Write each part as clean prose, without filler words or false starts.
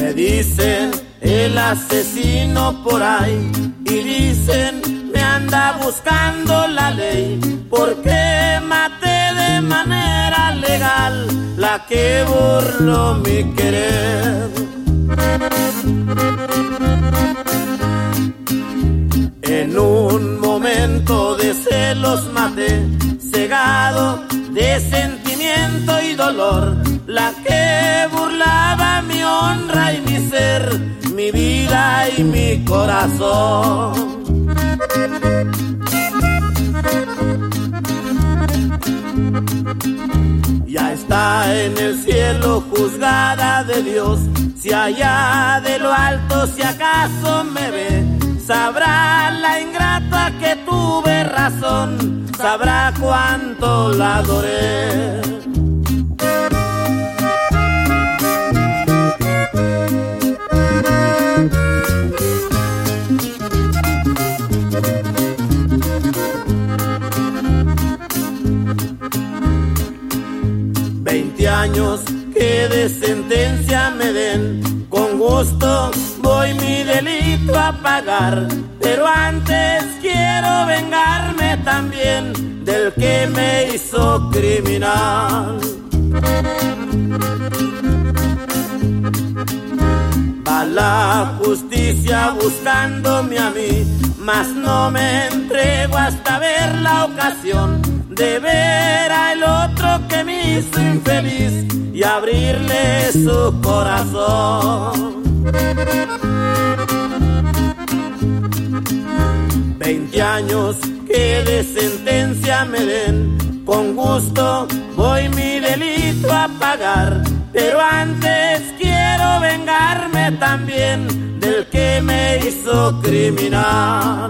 Me dicen el asesino por ahí y dicen me anda buscando la ley porque maté de manera legal la que burló mi querer. En un momento de celos maté, cegado de sentimiento y dolor, la que burlaba mi honra y mi ser, mi vida y mi corazón. Ya está en el cielo juzgada de Dios, si allá de lo alto si acaso me ve, sabrá la ingrata que tuve razón, sabrá cuánto la adoré. Años que de sentencia me den, con gusto voy mi delito a pagar, pero antes quiero vengarme también del que me hizo criminal. Va la justicia buscándome a mí, mas no me entrego hasta ver la ocasión de ver al otro que me hizo infeliz y abrirle su corazón. 20 años que de sentencia me den, con gusto voy mi delito a pagar, pero antes quiero vengarme también del que me hizo criminal.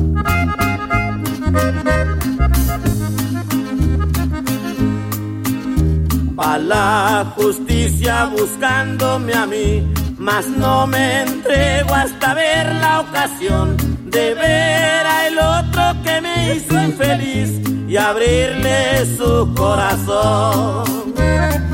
Va la justicia buscándome a mí, mas no me entrego hasta ver la ocasión de ver al otro que me hizo infeliz y abrirle su corazón.